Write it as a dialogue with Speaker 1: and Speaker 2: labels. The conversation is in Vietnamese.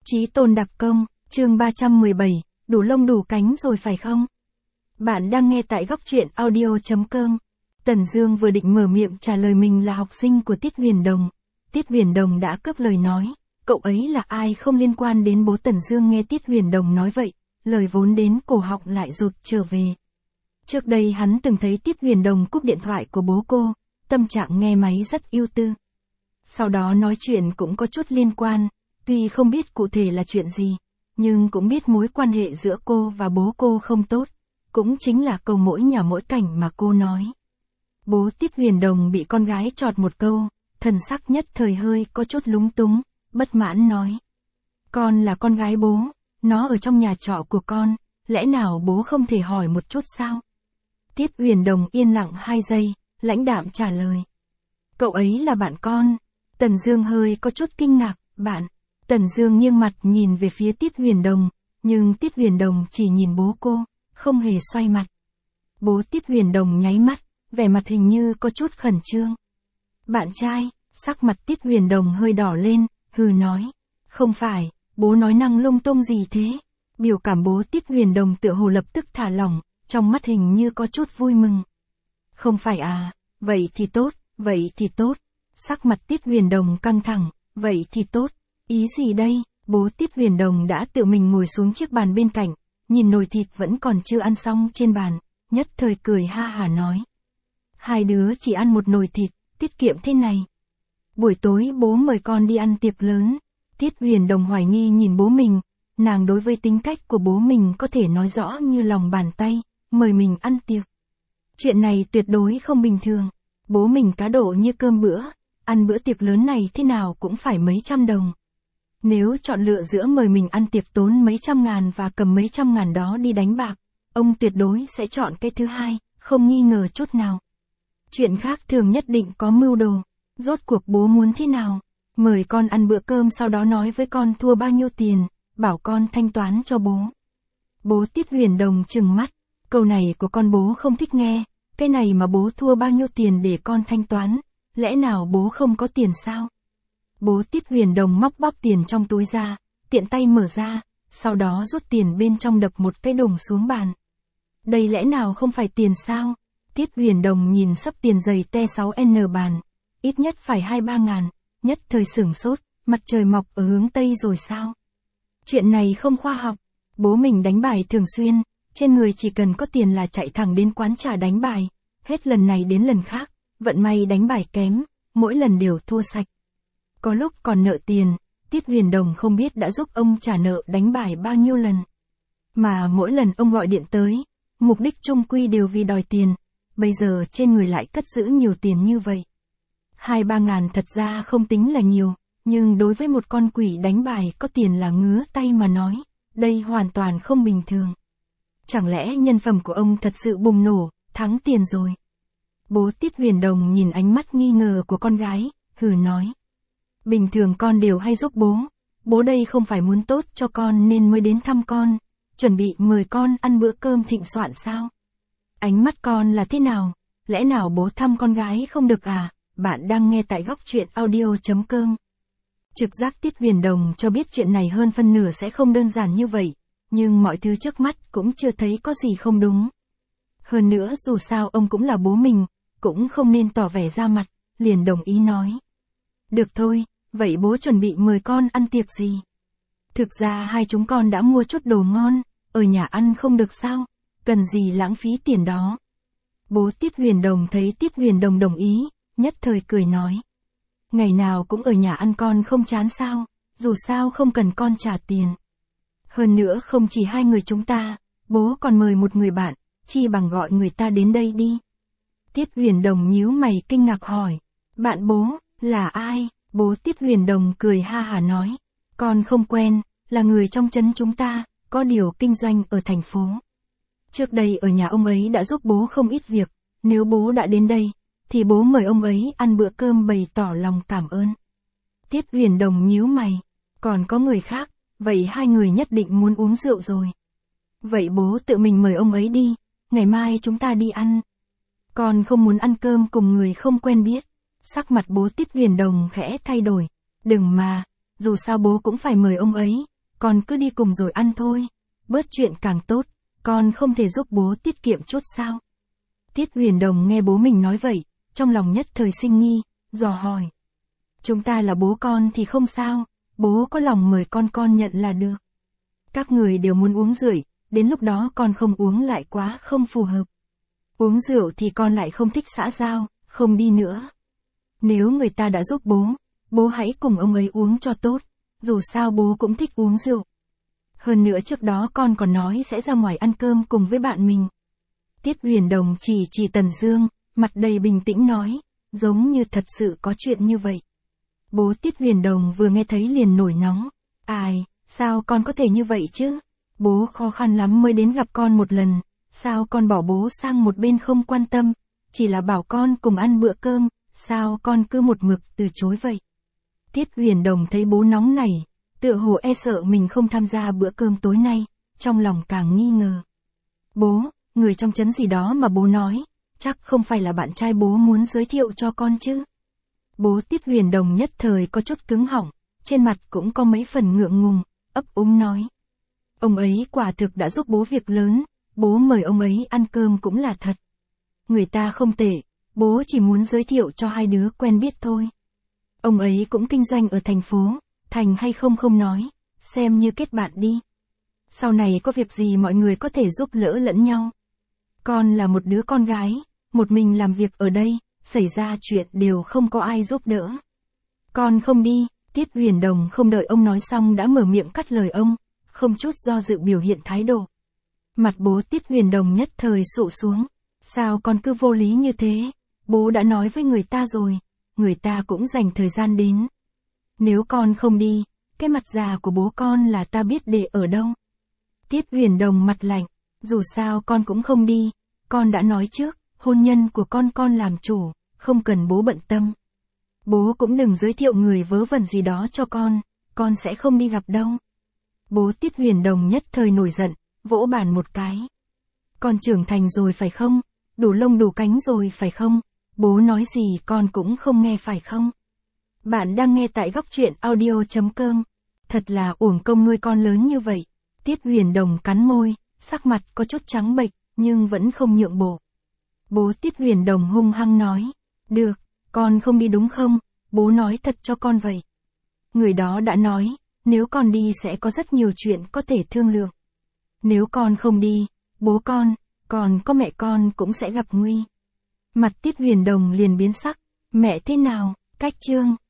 Speaker 1: Chí tôn đặc công, chương 317, đủ lông đủ cánh rồi phải không? Bạn đang nghe tại góc truyện audio.com. Tần Dương vừa định mở miệng trả lời mình là học sinh của Tiết Huyền Đồng. Tiết Huyền Đồng đã cướp lời nói, cậu ấy là ai không liên quan đến bố. Tần Dương nghe Tiết Huyền Đồng nói vậy, lời vốn đến cổ họng lại rụt trở về. Trước đây hắn từng thấy Tiết Huyền Đồng cúp điện thoại của bố cô, tâm trạng nghe máy rất ưu tư. Sau đó nói chuyện cũng có chút liên quan, tuy không biết cụ thể là chuyện gì, nhưng cũng biết mối quan hệ giữa cô và bố cô không tốt, cũng chính là câu mỗi nhà mỗi cảnh mà cô nói. Bố Tiết Huyền Đồng bị con gái chọt một câu, thần sắc nhất thời hơi có chút lúng túng, bất mãn nói. Con là con gái bố, nó ở trong nhà trọ của con, lẽ nào bố không thể hỏi một chút sao? Tiết Huyền Đồng yên lặng 2 giây, lãnh đạm trả lời. Cậu ấy là bạn con. Tần Dương hơi có chút kinh ngạc, bạn. Tần Dương nghiêng mặt nhìn về phía Tiết Huyền Đồng, nhưng Tiết Huyền Đồng chỉ nhìn bố cô, không hề xoay mặt. Bố Tiết Huyền Đồng nháy mắt, vẻ mặt hình như có chút khẩn trương. Bạn trai, sắc mặt Tiết Huyền Đồng hơi đỏ lên, hừ nói. Không phải, bố nói năng lung tung gì thế? Biểu cảm bố Tiết Huyền Đồng tựa hồ lập tức thả lỏng, trong mắt hình như có chút vui mừng. Không phải à, vậy thì tốt, vậy thì tốt. Sắc mặt Tiết Huyền Đồng căng thẳng, vậy thì tốt. Ý gì đây? Bố Tiết Huyền Đồng đã tự mình ngồi xuống chiếc bàn bên cạnh, nhìn nồi thịt vẫn còn chưa ăn xong trên bàn, nhất thời cười ha hả nói. Hai đứa chỉ ăn một nồi thịt, tiết kiệm thế này. Buổi tối bố mời con đi ăn tiệc lớn. Tiết Huyền Đồng hoài nghi nhìn bố mình, nàng đối với tính cách của bố mình có thể nói rõ như lòng bàn tay, mời mình ăn tiệc. Chuyện này tuyệt đối không bình thường. Bố mình cá độ như cơm bữa, ăn bữa tiệc lớn này thế nào cũng phải mấy trăm đồng. Nếu chọn lựa giữa mời mình ăn tiệc tốn mấy trăm ngàn và cầm mấy trăm ngàn đó đi đánh bạc, ông tuyệt đối sẽ chọn cái thứ hai, không nghi ngờ chút nào. Chuyện khác thường nhất định có mưu đồ. Rốt cuộc bố muốn thế nào? Mời con ăn bữa cơm sau đó nói với con thua bao nhiêu tiền, bảo con thanh toán cho bố. Bố Tiết Huyền Đồng trừng mắt, câu này của con bố không thích nghe, cái này mà bố thua bao nhiêu tiền để con thanh toán, lẽ nào bố không có tiền sao? Bố Tiết Huyền Đồng móc bóp tiền trong túi ra, tiện tay mở ra, sau đó rút tiền bên trong đập một cái đùng xuống bàn. Đây lẽ nào không phải tiền sao? Tiết Huyền Đồng nhìn xấp tiền giày T6N bàn, ít nhất phải 2-3 ngàn, nhất thời sửng sốt, mặt trời mọc ở hướng Tây rồi sao? Chuyện này không khoa học, bố mình đánh bài thường xuyên, trên người chỉ cần có tiền là chạy thẳng đến quán trà đánh bài, hết lần này đến lần khác, vận may đánh bài kém, mỗi lần đều thua sạch. Có lúc còn nợ tiền, Tiết Huyền Đồng không biết đã giúp ông trả nợ đánh bài bao nhiêu lần. Mà mỗi lần ông gọi điện tới, mục đích chung quy đều vì đòi tiền, bây giờ trên người lại cất giữ nhiều tiền như vậy. 2-3 ngàn thật ra không tính là nhiều, nhưng đối với một con quỷ đánh bài có tiền là ngứa tay mà nói, đây hoàn toàn không bình thường. Chẳng lẽ nhân phẩm của ông thật sự bùng nổ, thắng tiền rồi? Bố Tiết Huyền Đồng nhìn ánh mắt nghi ngờ của con gái, hừ nói. Bình thường con đều hay giúp bố đây không phải muốn tốt cho con nên mới đến thăm con, chuẩn bị mời con ăn bữa cơm thịnh soạn sao? Ánh mắt con là thế nào? Lẽ nào bố thăm con gái không được à? Bạn đang nghe tại góc truyện audio.com. Trực giác Tiết Huyền Đồng cho biết chuyện này hơn phân nửa sẽ không đơn giản như vậy, nhưng mọi thứ trước mắt cũng chưa thấy có gì không đúng. Hơn nữa dù sao ông cũng là bố mình, cũng không nên tỏ vẻ ra mặt, liền đồng ý nói. Được thôi, vậy bố chuẩn bị mời con ăn tiệc gì? Thực ra hai chúng con đã mua chút đồ ngon, ở nhà ăn không được sao, cần gì lãng phí tiền đó. Bố Tiết Huyền Đồng thấy Tiết Huyền Đồng đồng ý, nhất thời cười nói. Ngày nào cũng ở nhà ăn con không chán sao, dù sao không cần con trả tiền. Hơn nữa không chỉ hai người chúng ta, bố còn mời một người bạn, chi bằng gọi người ta đến đây đi. Tiết Huyền Đồng nhíu mày kinh ngạc hỏi, bạn bố, là ai? Bố Tiết Huyền Đồng cười ha hả nói, con không quen, là người trong trấn chúng ta, có điều kinh doanh ở thành phố. Trước đây ở nhà ông ấy đã giúp bố không ít việc, nếu bố đã đến đây, thì bố mời ông ấy ăn bữa cơm bày tỏ lòng cảm ơn. Tiết Huyền Đồng nhíu mày, còn có người khác, vậy hai người nhất định muốn uống rượu rồi. Vậy bố tự mình mời ông ấy đi, ngày mai chúng ta đi ăn. Con không muốn ăn cơm cùng người không quen biết. Sắc mặt bố Tiết Huyền Đồng khẽ thay đổi. Đừng mà, dù sao bố cũng phải mời ông ấy, con cứ đi cùng rồi ăn thôi. Bớt chuyện càng tốt, con không thể giúp bố tiết kiệm chút sao? Tiết Huyền Đồng nghe bố mình nói vậy, trong lòng nhất thời sinh nghi, dò hỏi. Chúng ta là bố con thì không sao, bố có lòng mời con nhận là được. Các người đều muốn uống rượu, đến lúc đó con không uống lại quá không phù hợp. Uống rượu thì con lại không thích xã giao, không đi nữa. Nếu người ta đã giúp bố hãy cùng ông ấy uống cho tốt, dù sao bố cũng thích uống rượu. Hơn nữa trước đó con còn nói sẽ ra ngoài ăn cơm cùng với bạn mình. Tiết Huyền Đồng chỉ Tần Dương, mặt đầy bình tĩnh nói, giống như thật sự có chuyện như vậy. Bố Tiết Huyền Đồng vừa nghe thấy liền nổi nóng. Ai, sao con có thể như vậy chứ? Bố khó khăn lắm mới đến gặp con một lần, sao con bỏ bố sang một bên không quan tâm, chỉ là bảo con cùng ăn bữa cơm, sao con cứ một mực từ chối vậy? Tiết Huyền Đồng thấy bố nóng nảy, tựa hồ e sợ mình không tham gia bữa cơm tối nay, trong lòng càng nghi ngờ. Bố, người trong trấn gì đó mà bố nói, chắc không phải là bạn trai bố muốn giới thiệu cho con chứ? Bố Tiết Huyền Đồng nhất thời có chút cứng họng, trên mặt cũng có mấy phần ngượng ngùng, ấp úng nói. Ông ấy quả thực đã giúp bố việc lớn, bố mời ông ấy ăn cơm cũng là thật. Người ta không tệ, bố chỉ muốn giới thiệu cho hai đứa quen biết thôi. Ông ấy cũng kinh doanh ở thành phố, thành hay không nói, xem như kết bạn đi. Sau này có việc gì mọi người có thể giúp đỡ lẫn nhau. Con là một đứa con gái, một mình làm việc ở đây, xảy ra chuyện đều không có ai giúp đỡ. Con không đi, Tiết Huyền Đồng không đợi ông nói xong đã mở miệng cắt lời ông, không chút do dự biểu hiện thái độ. Mặt bố Tiết Huyền Đồng nhất thời sụ xuống, sao con cứ vô lý như thế, bố đã nói với người ta rồi, người ta cũng dành thời gian đến. Nếu con không đi, cái mặt già của bố con là ta biết để ở đâu. Tiết Huyền Đồng mặt lạnh, dù sao con cũng không đi, con đã nói trước, hôn nhân của con làm chủ, không cần bố bận tâm. Bố cũng đừng giới thiệu người vớ vẩn gì đó cho con sẽ không đi gặp đâu. Bố Tiết Huyền Đồng nhất thời nổi giận, vỗ bàn một cái. Con trưởng thành rồi phải không? Đủ lông đủ cánh rồi phải không? Bố nói gì con cũng không nghe phải không? Bạn đang nghe tại Góc Truyện Audio.com. Thật là uổng công nuôi con lớn như vậy. Tiết Huyền Đồng cắn môi, sắc mặt có chút trắng bệch, nhưng vẫn không nhượng bộ. Bố Tiết Huyền Đồng hung hăng nói. Được, con không đi đúng không? Bố nói thật cho con vậy. Người đó đã nói, nếu con đi sẽ có rất nhiều chuyện có thể thương lượng. Nếu con không đi, bố con, còn có mẹ con cũng sẽ gặp nguy. Mặt Tiết Huyền Đồng liền biến sắc. Mẹ thế nào? Cách chương